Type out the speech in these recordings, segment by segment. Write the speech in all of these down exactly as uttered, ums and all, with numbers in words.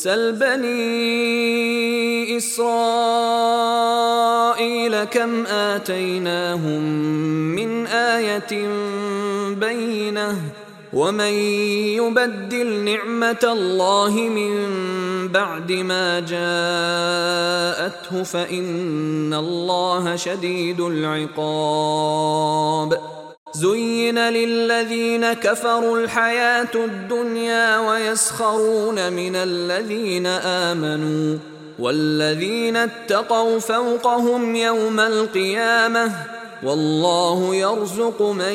سل بني إسرائيل كم آتيناهم من آية بينة ومن يبدل نعمة الله من بعد ما جاءته فإن الله شديد العقاب. زين للذين كفروا الحياة الدنيا ويسخرون من الذين آمنوا والذين اتقوا فوقهم يوم القيامة والله يرزق من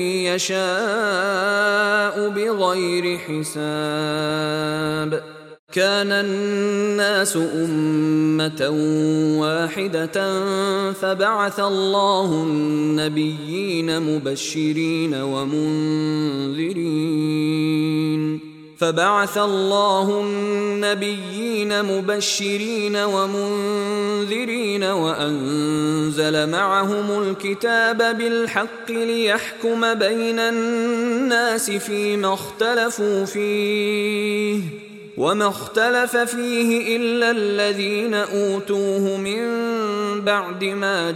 يشاء بغير حساب. كان الناس أمة واحدة فبعث الله النبيين مبشرين ومنذرين فبعث الله النبيين مبشرين ومنذرين وأنزل معهم الكتاب بالحق ليحكم بين الناس فيما اختلفوا فيه وما اختلف فيه إلا الذين أوتوه من بعد ما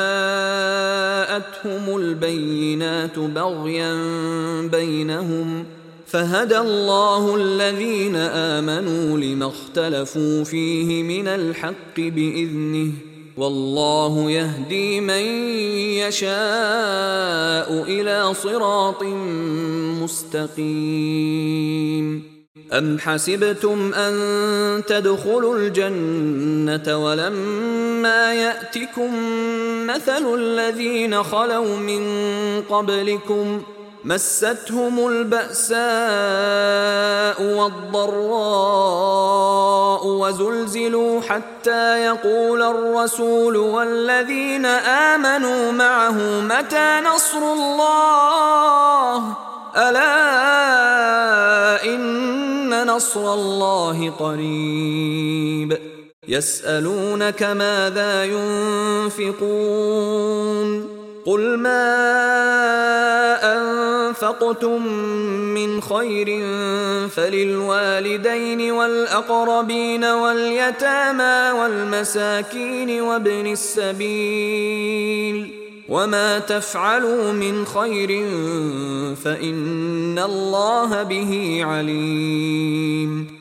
جاءتهم البينات بغيا بينهم فهدى الله الذين آمنوا لما اختلفوا فيه من الحق بإذنه والله يهدي من يشاء إلى صراط مستقيم. أم حسبتم أن تدخلوا الجنة ولما يأتكم مثل الذين خلوا من قبلكم مستهم البأساء والضراء وزلزلوا حتى يقول الرسول والذين آمنوا معه متى نصر الله ألا إن نصر الله قريب. يسألونك ماذا ينفقون قل ما أنفقتم من خير فللوالدين والأقربين واليتامى والمساكين وابن السبيل وما تفعلوا من خير فإن الله به عليم.